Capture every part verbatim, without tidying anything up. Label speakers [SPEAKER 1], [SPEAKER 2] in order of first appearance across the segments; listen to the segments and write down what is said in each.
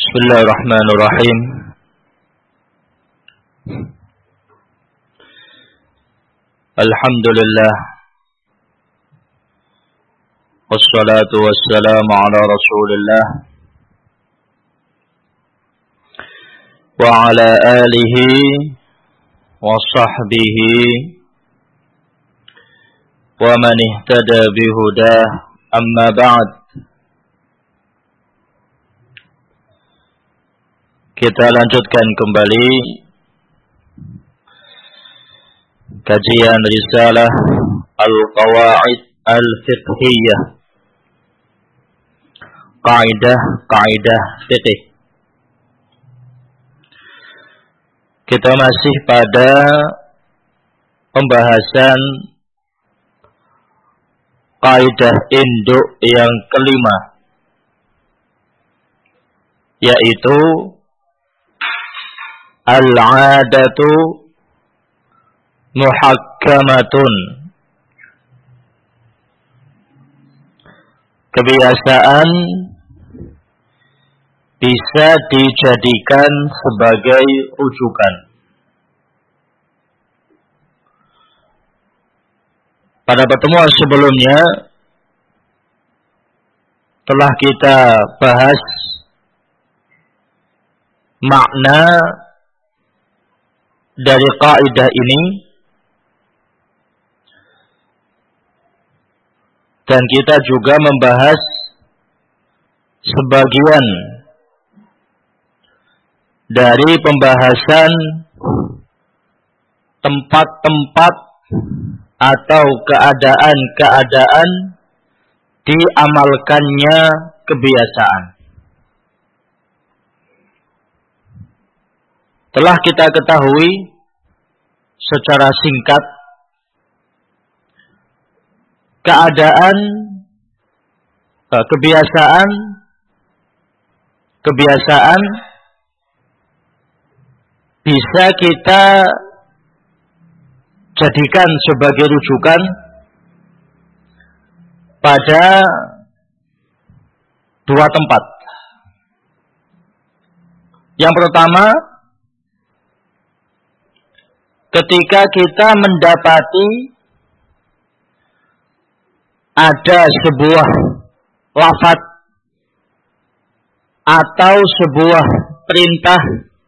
[SPEAKER 1] Bismillahirrahmanirrahim. Alhamdulillah. Wassalatu wassalamu ala Rasulillah wa ala alihi wa sahbihi wa man ihtada bihudah, amma ba'd. Kita lanjutkan kembali kajian risalah Al-Qawaid Al-Fiqhiyah, Kaidah-Kaidah Fiqh. Kita masih pada pembahasan kaidah induk yang kelima, yaitu al-'adatu muhakkamatun. Kebiasaan bisa dijadikan sebagai rujukan. Pada pertemuan sebelumnya telah kita bahas makna dari kaidah ini, dan kita juga membahas sebagian dari pembahasan tempat-tempat atau keadaan-keadaan diamalkannya kebiasaan. Telah kita ketahui secara singkat keadaan, kebiasaan, kebiasaan bisa kita jadikan sebagai rujukan pada dua tempat. Yang pertama, ketika kita mendapati ada sebuah lafaz atau sebuah perintah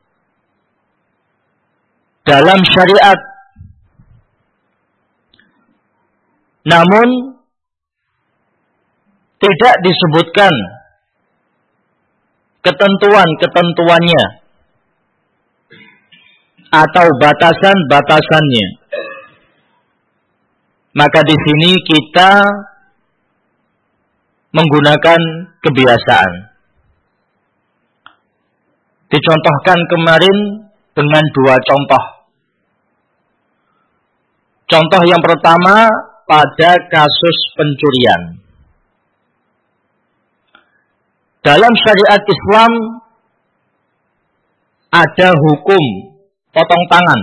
[SPEAKER 1] dalam syariat, namun tidak disebutkan ketentuan-ketentuannya atau batasan-batasannya, maka di sini kita menggunakan kebiasaan. Dicontohkan kemarin dengan dua contoh. Contoh yang pertama pada kasus pencurian. Dalam syariat Islam ada hukum potong tangan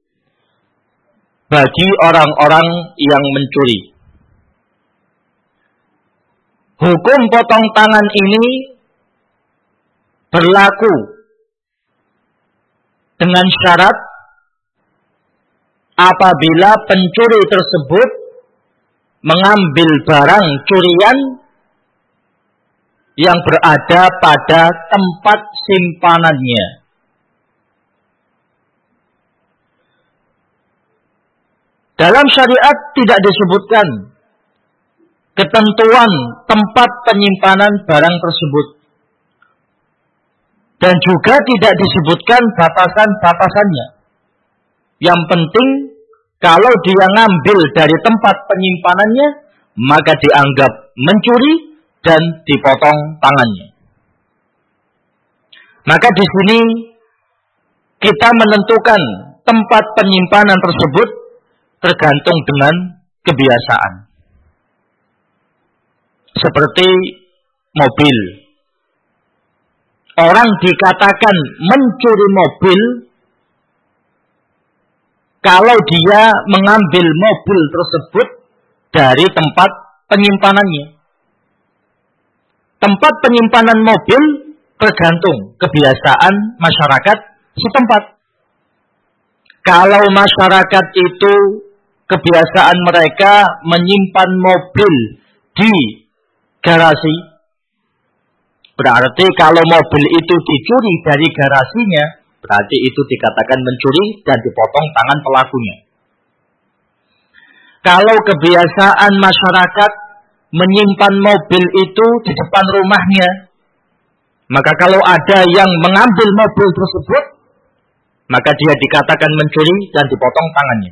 [SPEAKER 1] bagi orang-orang yang mencuri. Hukum potong tangan ini berlaku dengan syarat apabila pencuri tersebut mengambil barang curian yang berada pada tempat simpanannya. Dalam syariat tidak disebutkan ketentuan tempat penyimpanan barang tersebut, dan juga tidak disebutkan batasan-batasannya. Yang penting kalau dia ngambil dari tempat penyimpanannya, maka dianggap mencuri dan dipotong tangannya. Maka di sini kita menentukan tempat penyimpanan tersebut tergantung dengan kebiasaan. Seperti mobil. Orang dikatakan mencuri mobil kalau dia mengambil mobil tersebut dari tempat penyimpanannya. Tempat penyimpanan mobil tergantung kebiasaan masyarakat setempat. Kalau masyarakat itu kebiasaan mereka menyimpan mobil di garasi, berarti kalau mobil itu dicuri dari garasinya, berarti itu dikatakan mencuri dan dipotong tangan pelakunya. Kalau kebiasaan masyarakat menyimpan mobil itu di depan rumahnya, maka kalau ada yang mengambil mobil tersebut, maka dia dikatakan mencuri dan dipotong tangannya.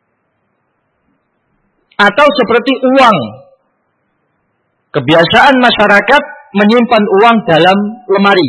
[SPEAKER 1] Atau seperti uang. Kebiasaan masyarakat menyimpan uang dalam lemari.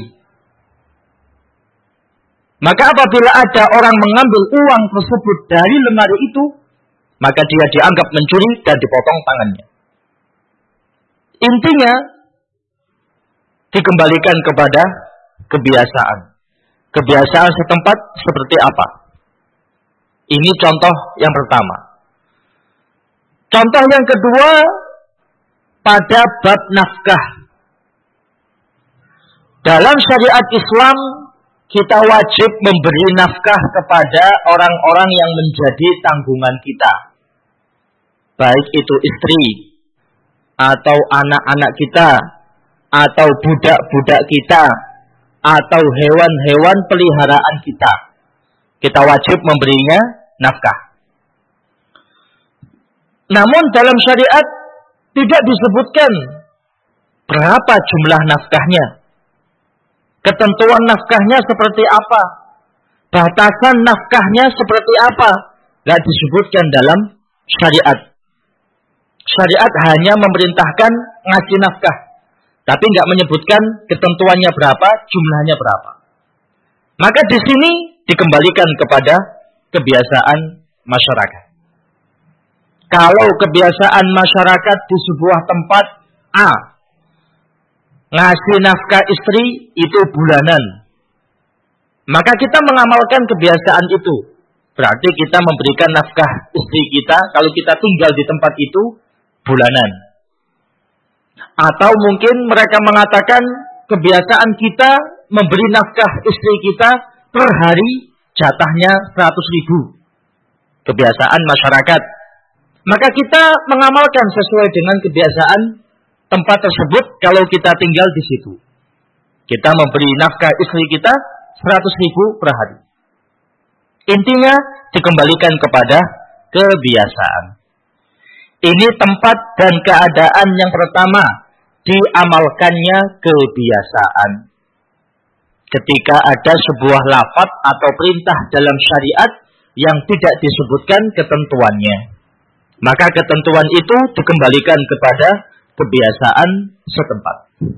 [SPEAKER 1] Maka apabila ada orang mengambil uang tersebut dari lemari itu, maka dia dianggap mencuri dan dipotong tangannya. Intinya, dikembalikan kepada kebiasaan. Kebiasaan setempat seperti apa? Ini contoh yang pertama. Contoh yang kedua, pada bab nafkah. Dalam syariat Islam, kita wajib memberi nafkah kepada orang-orang yang menjadi tanggungan kita. Baik itu istri, atau anak-anak kita, atau budak-budak kita, atau hewan-hewan peliharaan kita. Kita wajib memberinya nafkah. Namun dalam syariat tidak disebutkan berapa jumlah nafkahnya. Ketentuan nafkahnya seperti apa? Batasan nafkahnya seperti apa? Tidak disebutkan dalam syariat. Syariat hanya memerintahkan ngasih nafkah, tapi nggak menyebutkan ketentuannya berapa, jumlahnya berapa. Maka di sini dikembalikan kepada kebiasaan masyarakat. Kalau kebiasaan masyarakat di sebuah tempat A, ngasih nafkah istri itu bulanan, maka kita mengamalkan kebiasaan itu. Berarti kita memberikan nafkah istri kita kalau kita tinggal di tempat itu bulanan. Atau mungkin mereka mengatakan kebiasaan kita memberi nafkah istri kita per hari jatahnya seratus ribu. Kebiasaan masyarakat. Maka kita mengamalkan sesuai dengan kebiasaan tempat tersebut kalau kita tinggal di situ. Kita memberi nafkah istri kita seratus ribu per hari. Intinya dikembalikan kepada kebiasaan. Ini tempat dan keadaan yang pertama, diamalkannya kebiasaan. Ketika ada sebuah lafaz atau perintah dalam syariat yang tidak disebutkan ketentuannya, maka ketentuan itu dikembalikan kepada kebiasaan setempat.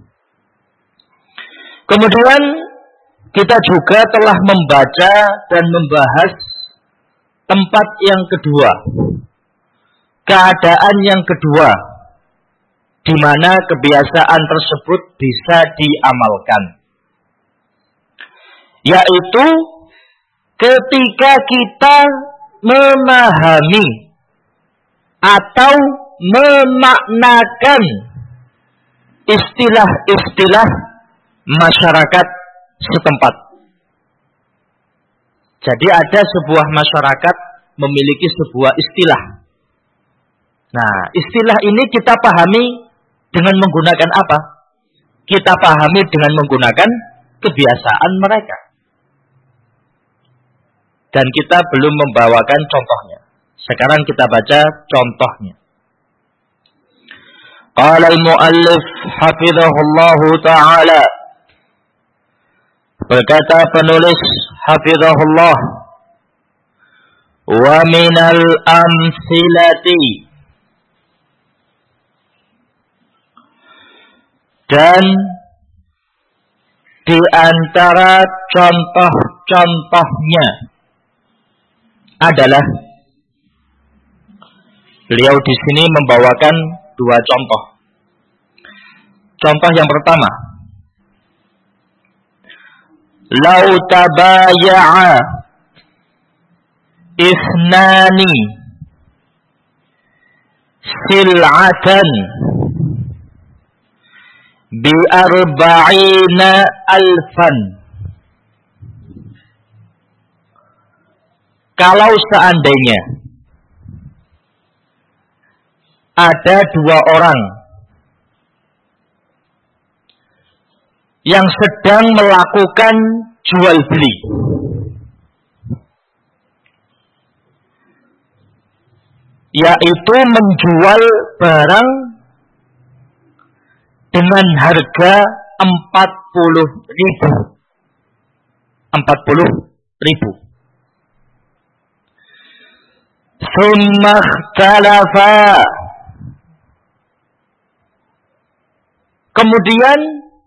[SPEAKER 1] Kemudian kita juga telah membaca dan membahas tempat yang kedua, keadaan yang kedua, di mana kebiasaan tersebut bisa diamalkan, yaitu ketika kita memahami atau memaknakan istilah-istilah masyarakat setempat. Jadi ada sebuah masyarakat memiliki sebuah istilah. Nah, istilah ini kita pahami dengan menggunakan apa? Kita pahami dengan menggunakan kebiasaan mereka. Dan kita belum membawakan contohnya. Sekarang kita baca contohnya. Qala al-muallif hafizahullahu ta'ala. Berkata penulis hafizahullah, wa minal amsilati, dan di antara contoh-contohnya adalah, beliau di sini membawakan dua contoh. Contoh yang pertama, lau tabaya'a isnani sil'atan bi arba'ina alfan. Kalau seandainya ada dua orang yang sedang melakukan jual beli, yaitu menjual barang dengan harga empat puluh ribu. empat puluh ribu. Summa ikhtalafa. Kemudian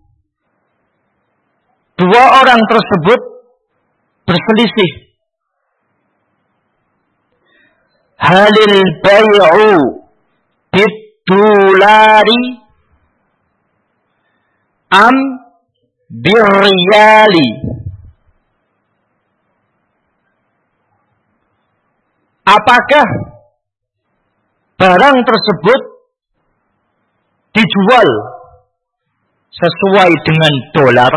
[SPEAKER 1] dua orang tersebut berselisih. Halil bay'u bid-dolari am bir-riyali. Apakah barang tersebut dijual sesuai dengan dolar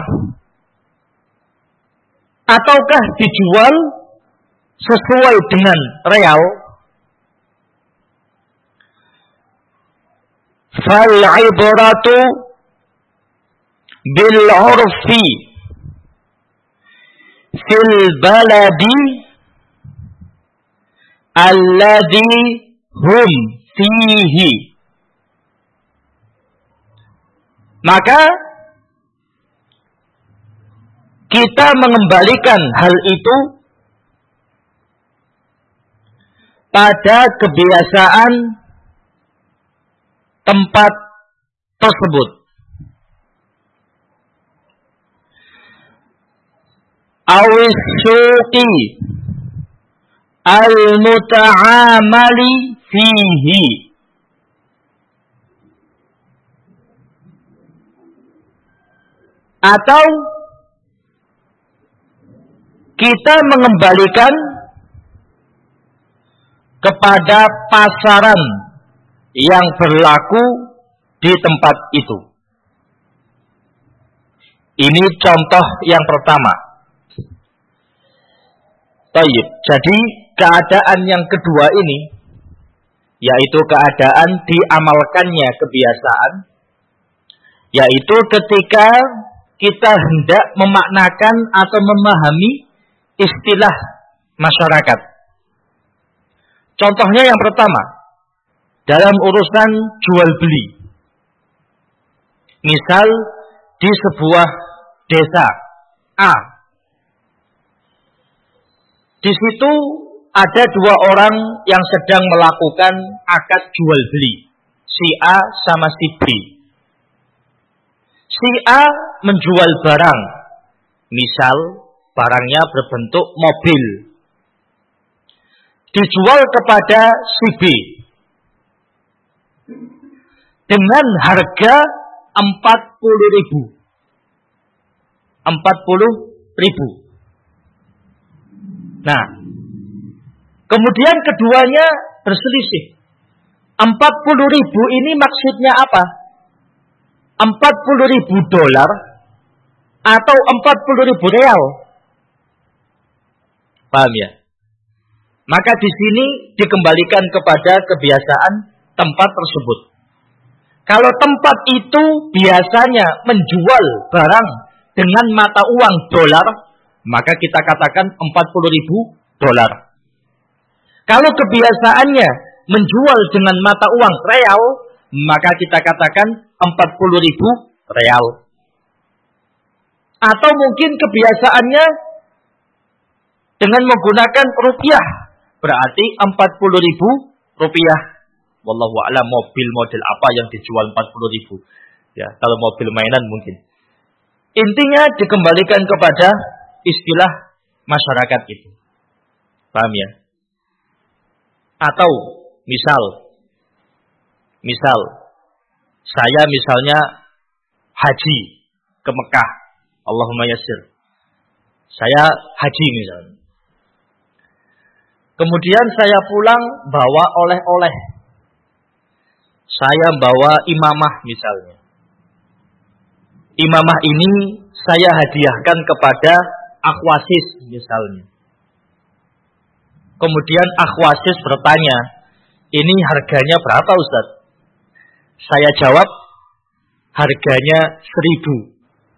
[SPEAKER 1] ataukah dijual sesuai dengan real? Fal ibratu bil urfi fil baladi alladhi hum fihi. Maka kita mengembalikan hal itu pada kebiasaan tempat tersebut. Awis suqi al-muta'amali fihi. Atau kita mengembalikan kepada pasaran yang berlaku di tempat itu. Ini contoh yang pertama. Baik, jadi keadaan yang kedua ini, yaitu keadaan diamalkannya kebiasaan, yaitu ketika kita hendak memaknakan atau memahami istilah masyarakat. Contohnya yang pertama, dalam urusan jual beli. Misal di sebuah desa A, di situ ada dua orang yang sedang melakukan akad jual beli, si A sama si B. Si A menjual barang, misal barangnya berbentuk mobil, dijual kepada si B dengan harga empat puluh ribu. empat puluh ribu. Nah, kemudian keduanya berselisih. empat puluh ribu ini maksudnya apa? empat puluh ribu dolar atau empat puluh ribu real? Paham ya? Maka di sini dikembalikan kepada kebiasaan tempat tersebut. Kalau tempat itu biasanya menjual barang dengan mata uang dolar, maka kita katakan empat puluh ribu dolar. Kalau kebiasaannya menjual dengan mata uang real, maka kita katakan empat puluh ribu real. Atau mungkin kebiasaannya dengan menggunakan rupiah, berarti empat puluh ribu rupiah. Wallahu a'lam mobil model apa yang dijual empat puluh ribu. Ya, kalau mobil mainan mungkin. Intinya dikembalikan kepada istilah masyarakat itu. Paham ya? Atau misal misal saya misalnya haji ke Mekah, Allahumma yassir. Saya haji misalnya. Kemudian saya pulang bawa oleh-oleh. Saya bawa imamah misalnya. imamah ini saya hadiahkan kepada Akhwasis misalnya. Kemudian Akhwasis bertanya, ini harganya berapa Ustaz? Saya jawab, harganya seribu.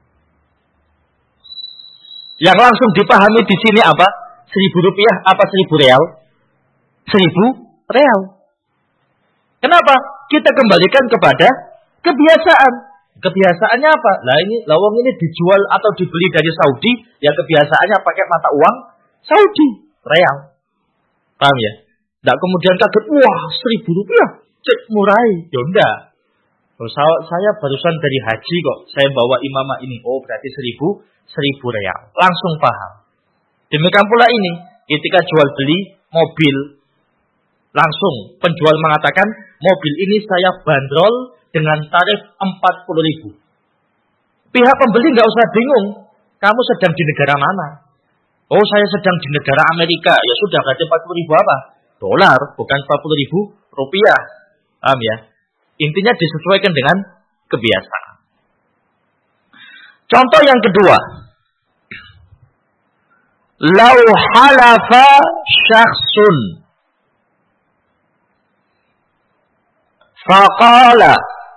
[SPEAKER 1] Yang langsung dipahami di sini apa? Seribu rupiah apa seribu real? Seribu real. Kenapa? Kita kembalikan kepada kebiasaan. Kebiasaannya apa? Lah ini lawang ini dijual atau dibeli dari Saudi, ya kebiasaannya pakai mata uang Saudi, real. Paham ya? Tidak kemudian kaget, wah seribu rupiah, cek murai. Ya enggak. Oh, saya barusan dari haji kok, saya bawa imamah ini. Oh berarti seribu, seribu real. Langsung paham. Demikian pula ini, ketika jual beli mobil, langsung penjual mengatakan, mobil ini saya bandrol dengan tarif empat puluh ribu. Pihak pembeli nggak usah bingung, kamu sedang di negara mana? Oh saya sedang di negara Amerika, ya sudah berarti empat puluh ribu apa? Dolar, bukan empat puluh ribu rupiah. Paham ya? Intinya disesuaikan dengan kebiasaan. Contoh yang kedua. Lau halafa syakhsun faqala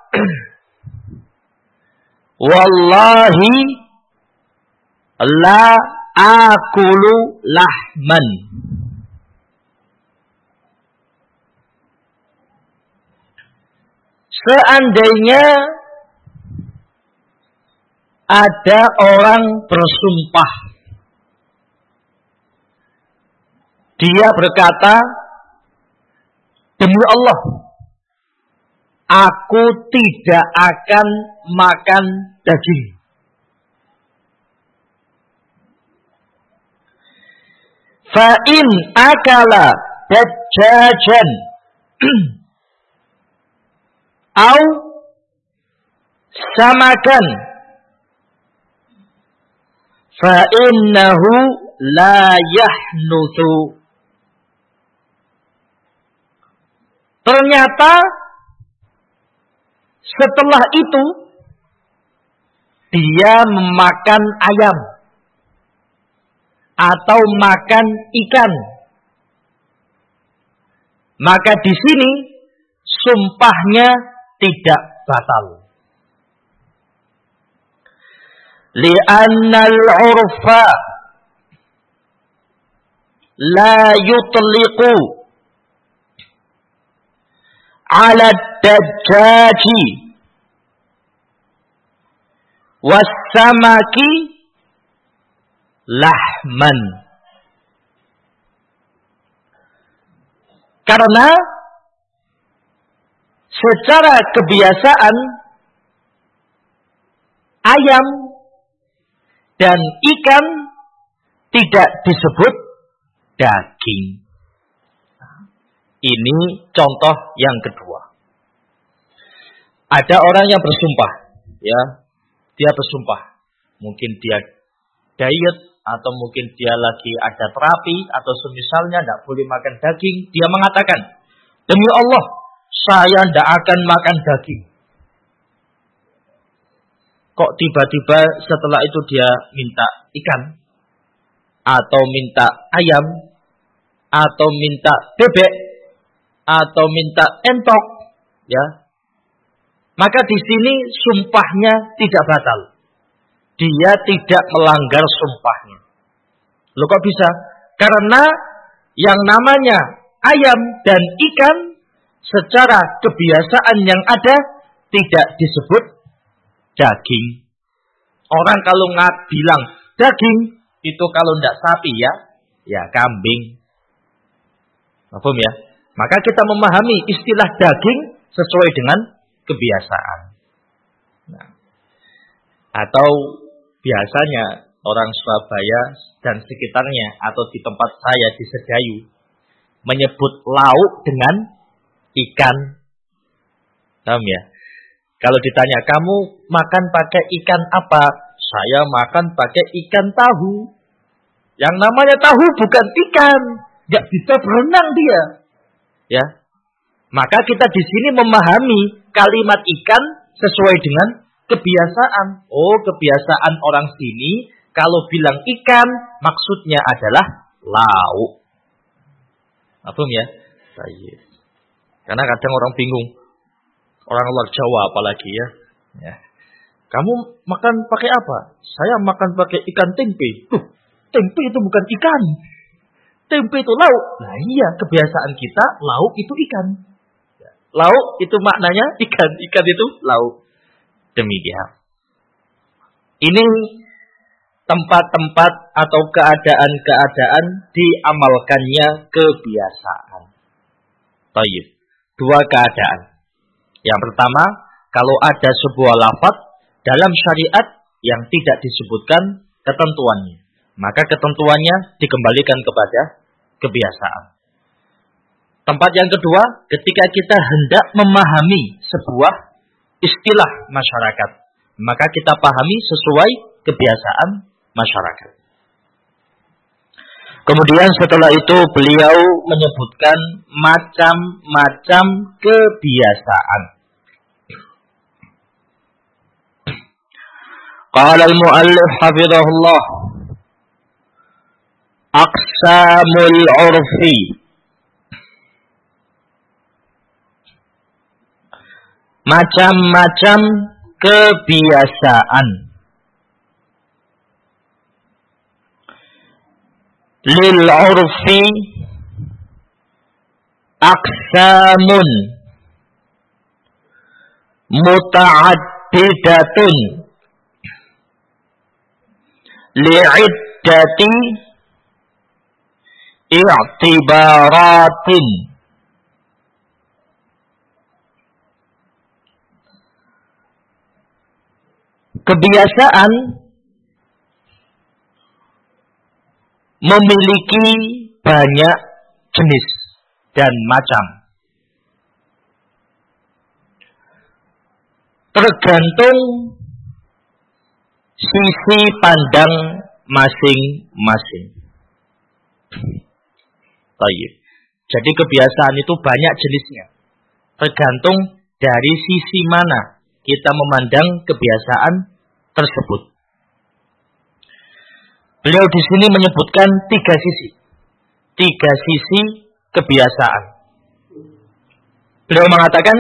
[SPEAKER 1] wallahi la akulu lahman. Seandainya ada orang bersumpah, dia berkata, demi Allah, aku tidak akan makan daging. Fa'in akala dajjajan au samakan fa'innahu la yahnuthu. Ternyata setelah itu dia memakan ayam atau makan ikan, maka di sini sumpahnya tidak batal. Li'annal 'urfa la yutliqu 'ala ad-dajjaji was-samaki lahman. Karena secara kebiasaan ayam dan ikan tidak disebut daging. Ini contoh yang kedua. Ada orang yang bersumpah, ya, dia bersumpah, mungkin dia diet atau mungkin dia lagi ada terapi atau semisalnya tidak boleh makan daging. Dia mengatakan, demi Allah, saya tidak akan makan daging. Kok tiba-tiba setelah itu dia minta ikan, atau minta ayam, atau minta bebek, atau minta entok, ya? Maka di sini sumpahnya tidak batal. Dia tidak melanggar sumpahnya. Loh kok bisa? Karena yang namanya ayam dan ikan secara kebiasaan yang ada tidak disebut daging. Orang kalau nggak bilang daging, itu kalau tidak sapi ya, ya kambing. Paham ya? Maka kita memahami istilah daging sesuai dengan kebiasaan. Nah, atau biasanya orang Surabaya dan sekitarnya atau di tempat saya di Sedayu menyebut lauk dengan ikan. Paham ya? Kalau ditanya, kamu makan pakai ikan apa? Saya makan pakai ikan tahu. Yang namanya tahu bukan ikan. Gak bisa berenang dia. Ya, maka kita di sini memahami kalimat ikan sesuai dengan kebiasaan. Oh, kebiasaan orang sini kalau bilang ikan maksudnya adalah lauk. Paham ya? Baik. Karena kadang orang bingung. Orang luar Jawa apalagi ya. Ya. Kamu makan pakai apa? Saya makan pakai ikan tempe. Tuh, tempe itu bukan ikan. Tempe itu lauk. Nah iya, kebiasaan kita lauk itu ikan. Lauk itu maknanya ikan. Ikan itu lauk. Demikian. Ini tempat-tempat atau keadaan-keadaan diamalkannya kebiasaan. Baik. Dua keadaan. Yang pertama, kalau ada sebuah lafaz dalam syariat yang tidak disebutkan ketentuannya, maka ketentuannya dikembalikan kepada kebiasaan. Tempat yang kedua, ketika kita hendak memahami sebuah istilah masyarakat, maka kita pahami sesuai kebiasaan masyarakat. Kemudian setelah itu beliau menyebutkan macam-macam kebiasaan. Qala al-muallif hafizahullah, aqsamul urfi. Macam-macam kebiasaan. Lil urfi aqsamun muta'addidatun li'iddati i'tibaratin. Kebiasaan memiliki banyak jenis dan macam. Tergantung sisi pandang masing-masing. Baik. Jadi kebiasaan itu banyak jenisnya. Tergantung dari sisi mana kita memandang kebiasaan tersebut. Beliau di sini menyebutkan tiga sisi. Tiga sisi kebiasaan. Beliau mengatakan,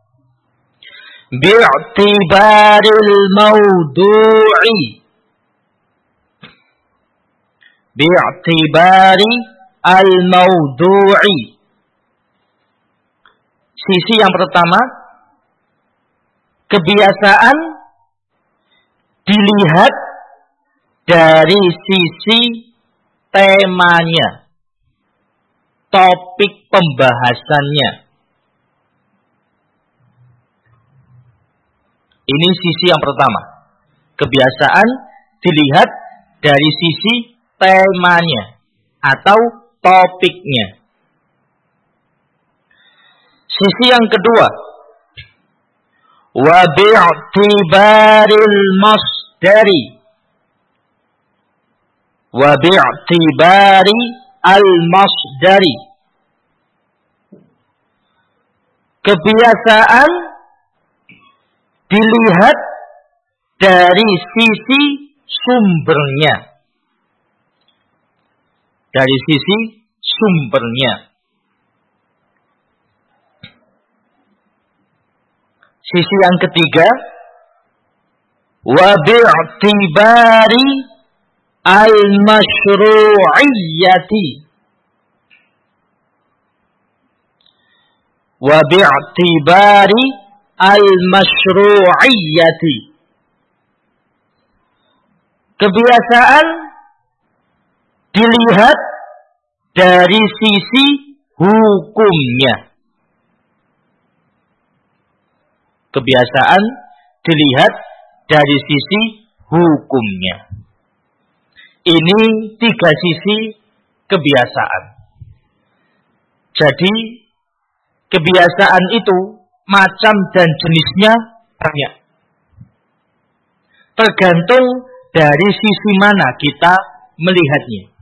[SPEAKER 1] bi'tibaril mawdu'i. Bi'tibari al-mawdu'i. Sisi yang pertama, kebiasaan dilihat dari sisi temanya, topik pembahasannya. Ini sisi yang pertama. Kebiasaan dilihat dari sisi temanya atau topiknya. Sisi yang kedua, wa bi'tibaril masdari. Wa bi'tibari al-masdari. Kebiasaan dilihat dari sisi sumbernya. Dari sisi sumbernya. Sisi yang ketiga, wa bi'tibari al-masyru'iyyati. Wa bi'tibari al-masyru'iyyati. Kebiasaan dilihat dari sisi hukumnya. Kebiasaan dilihat dari sisi hukumnya. Ini tiga sisi kebiasaan. Jadi kebiasaan itu macam dan jenisnya banyak. Tergantung dari sisi mana kita melihatnya.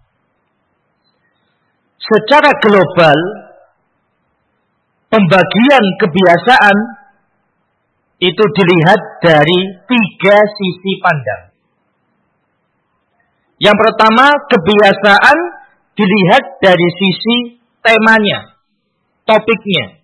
[SPEAKER 1] Secara global, pembagian kebiasaan itu dilihat dari tiga sisi pandang. Yang pertama, kebiasaan dilihat dari sisi temanya, topiknya.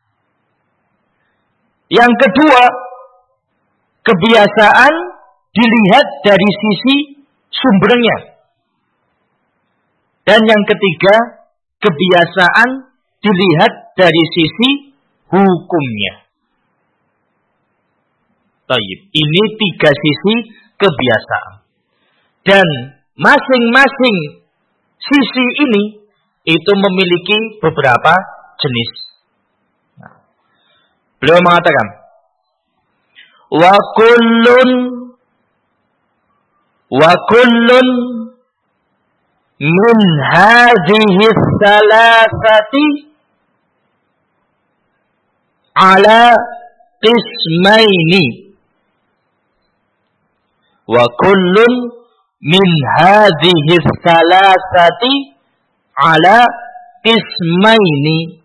[SPEAKER 1] Yang kedua, kebiasaan dilihat dari sisi sumbernya. Dan yang ketiga, kebiasaan dilihat dari sisi hukumnya. Baik, ini tiga sisi kebiasaan. Dan masing-masing sisi ini itu memiliki beberapa jenis. Nah, beliau mengatakan, wa kullun wa kullun min hadhihi thalathati ala qismaini wa kullun min hadhihi thalathati ala qismaini.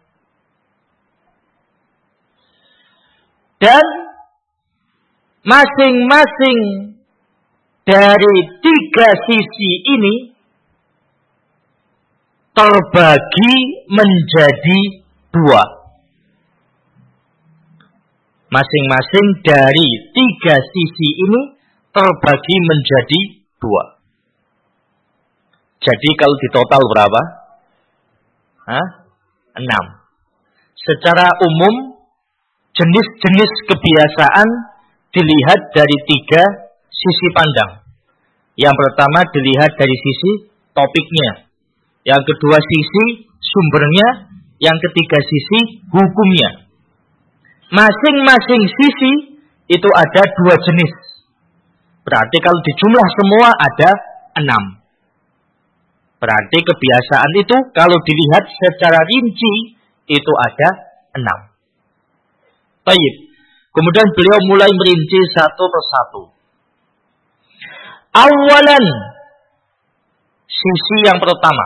[SPEAKER 1] Dan masing-masing dari tiga sisi ini terbagi menjadi dua. Masing-masing dari tiga sisi ini terbagi menjadi dua. Jadi kalau di total berapa? Hah? Enam. Secara umum, jenis-jenis kebiasaan dilihat dari tiga sisi pandang. Yang pertama dilihat dari sisi topiknya. Yang kedua sisi sumbernya. Yang ketiga sisi hukumnya. Masing-masing sisi itu ada dua jenis. Berarti kalau dijumlah semua ada enam. Berarti kebiasaan itu kalau dilihat secara rinci itu ada enam. Baik. Kemudian beliau mulai merinci satu persatu. Awalan, sisi yang pertama,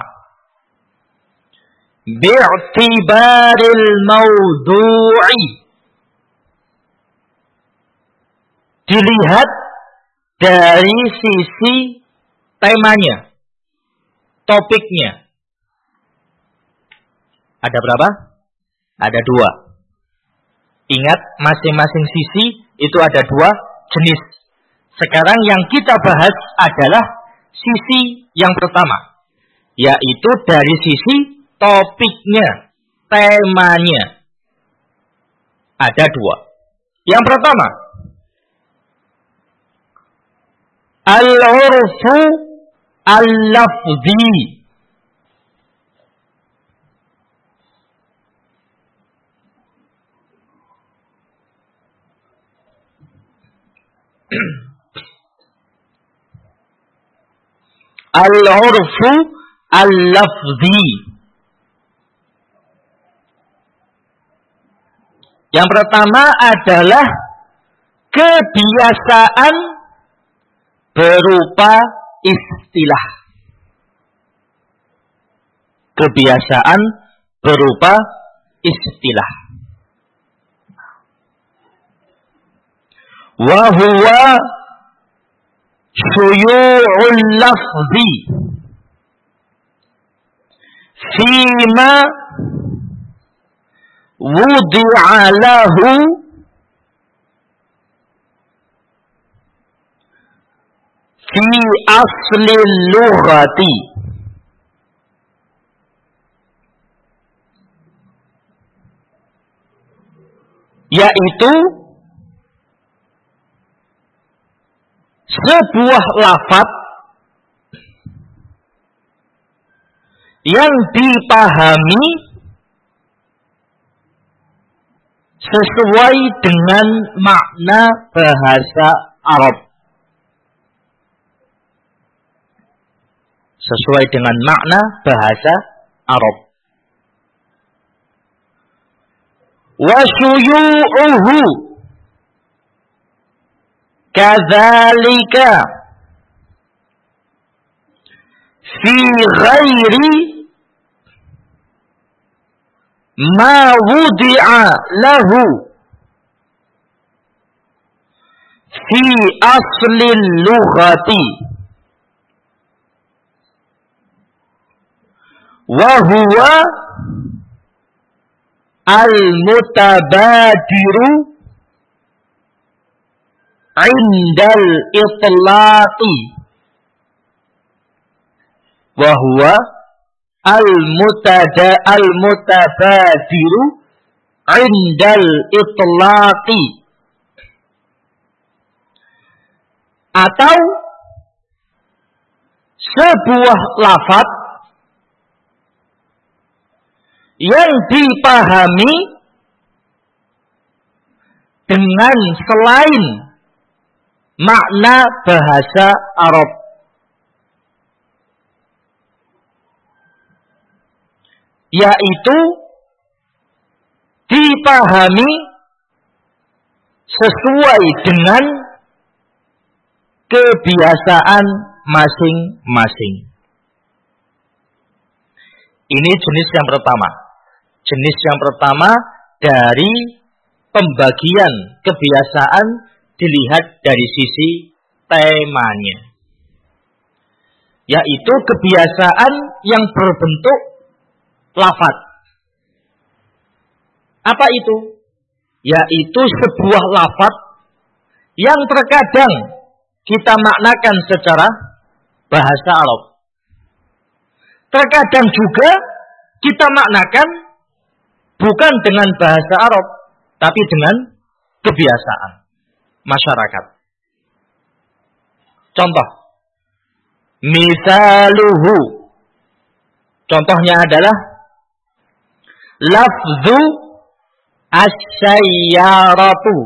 [SPEAKER 1] bi'tibaril mawdu'i, dilihat dari sisi temanya, topiknya. Ada berapa? Ada dua. Ingat, masing-masing sisi itu ada dua jenis. Sekarang yang kita bahas adalah sisi yang pertama, yaitu dari sisi topiknya, temanya. Ada dua. Yang pertama, al-urfu al-lafzi. Al-urfu al-lafzi. Yang pertama adalah kebiasaan berupa istilah. Kebiasaan berupa istilah. Wa huwa syuyu'ul lafzi fima wudi'a lahu fi asli lughati, yaitu sebuah lafaz yang dipahami sesuai dengan makna bahasa Arab. Sesuai dengan makna bahasa Arab. Wa syuyu'uhu kadzalika fi ghairi ma wudi'a lahu fi aslil lughati wa huwa al-mutabadiru indal itlaqi wa huwa al-mutada al-mutabadiru indal itlaqi, atau sebuah lafaz yang dipahami dengan selain makna bahasa Arab. Yaitu dipahami sesuai dengan kebiasaan masing-masing. Ini jenis yang pertama. Jenis yang pertama dari pembagian kebiasaan dilihat dari sisi temanya. Yaitu kebiasaan yang berbentuk lafaz. Apa itu? Yaitu sebuah lafaz yang terkadang kita maknakan secara bahasa Arab. Terkadang juga kita maknakan bukan dengan bahasa Arab, tapi dengan kebiasaan masyarakat. Contoh, misaluhu. Contohnya adalah lafzu as-sayyaratu.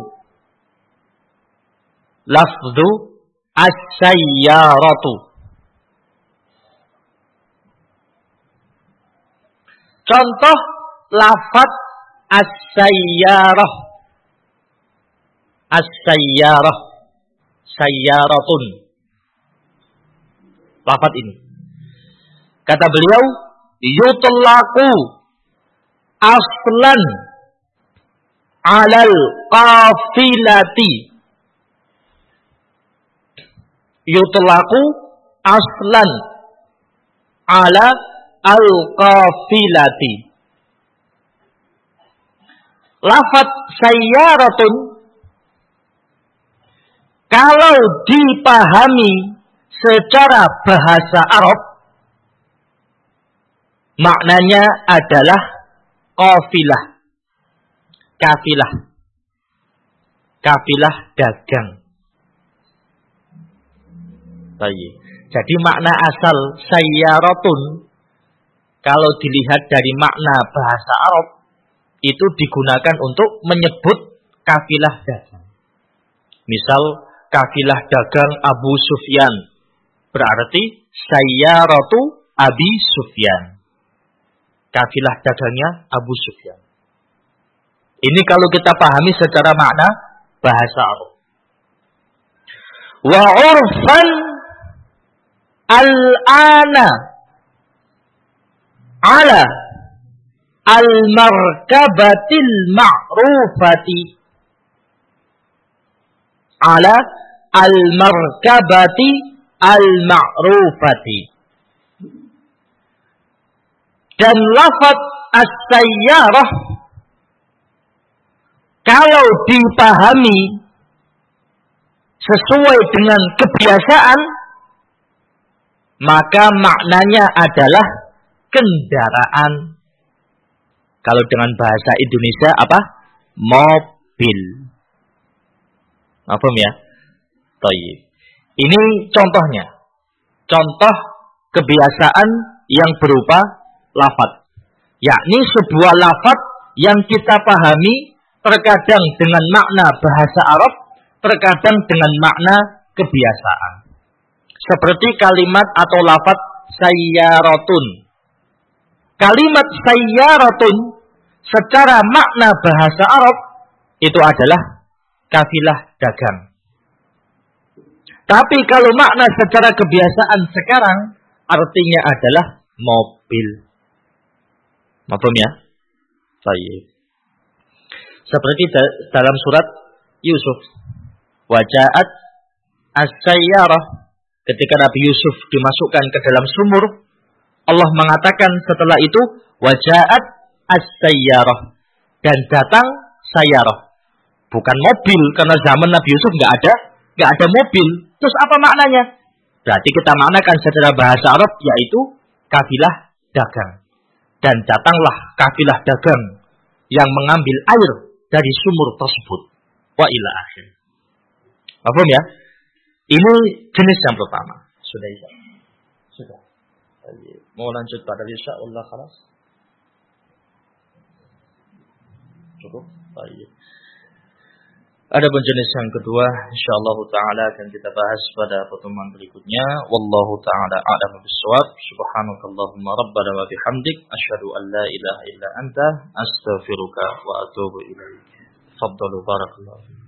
[SPEAKER 1] Lafzu as-sayyaratu. Contoh lafaz as-sayyarah. As-sayyarah. Sayyaratun. Lafaz ini. Kata beliau, yutlaqu aslan alal qafilati. Yutlaqu aslan ala al-qafilati. Lafaz sayyaratun kalau dipahami secara bahasa Arab maknanya adalah qafilah. Kafilah. Kafilah dagang. Baik. Jadi makna asal sayyaratun kalau dilihat dari makna bahasa Arab itu digunakan untuk menyebut kafilah dagang. Misal kafilah dagang Abu Sufyan berarti sayyaratu Abi Sufyan. Kafilah dagangnya Abu Sufyan. Ini kalau kita pahami secara makna bahasa Arab. Wa urfan al-ana ala al-markabatil ma'rufati. Ala al-markabati al-ma'rufati. Dan lafaz as-sayyarah kalau dipahami sesuai dengan kebiasaan maka maknanya adalah kendaraan. Kalau dengan bahasa Indonesia apa? Mobil. Apa ya? Baik. Ini contohnya. Contoh kebiasaan yang berupa lafaz. Yakni sebuah lafaz yang kita pahami terkadang dengan makna bahasa Arab, terkadang dengan makna kebiasaan. Seperti kalimat atau lafaz sayyaratun. Kalimat sayyaratun secara makna bahasa Arab itu adalah kafilah dagang. Tapi kalau makna secara kebiasaan sekarang artinya adalah mobil. Maafum ya? Baik. Seperti dalam surat Yusuf. Waja'at as-sayyarah. Ketika Nabi Yusuf dimasukkan ke dalam sumur, Allah mengatakan setelah itu, waja'at as-sayyarah. Dan datang sayyarah. Bukan mobil, karena zaman Nabi Yusuf nggak ada, nggak ada mobil. Terus apa maknanya? Berarti kita maknakan secara bahasa Arab, yaitu kafilah dagang. Dan datanglah kafilah dagang yang mengambil air dari sumur tersebut. Wa ila akhir. Paham ya? Ini jenis yang pertama. Sudah Isya? Sudah. Mau lanjut pada Isya Allah khalas? Cukup? Baik. Adapun jenis yang kedua, insyaallah taala akan kita bahas pada pertemuan berikutnya. Wallahu taala a'lam bissawab. Subhanakallahumma rabbana wa bihamdik asyhadu an la ilaha illa anta astaghfiruka wa atubu ilaik. Tafadhalu barakallahu.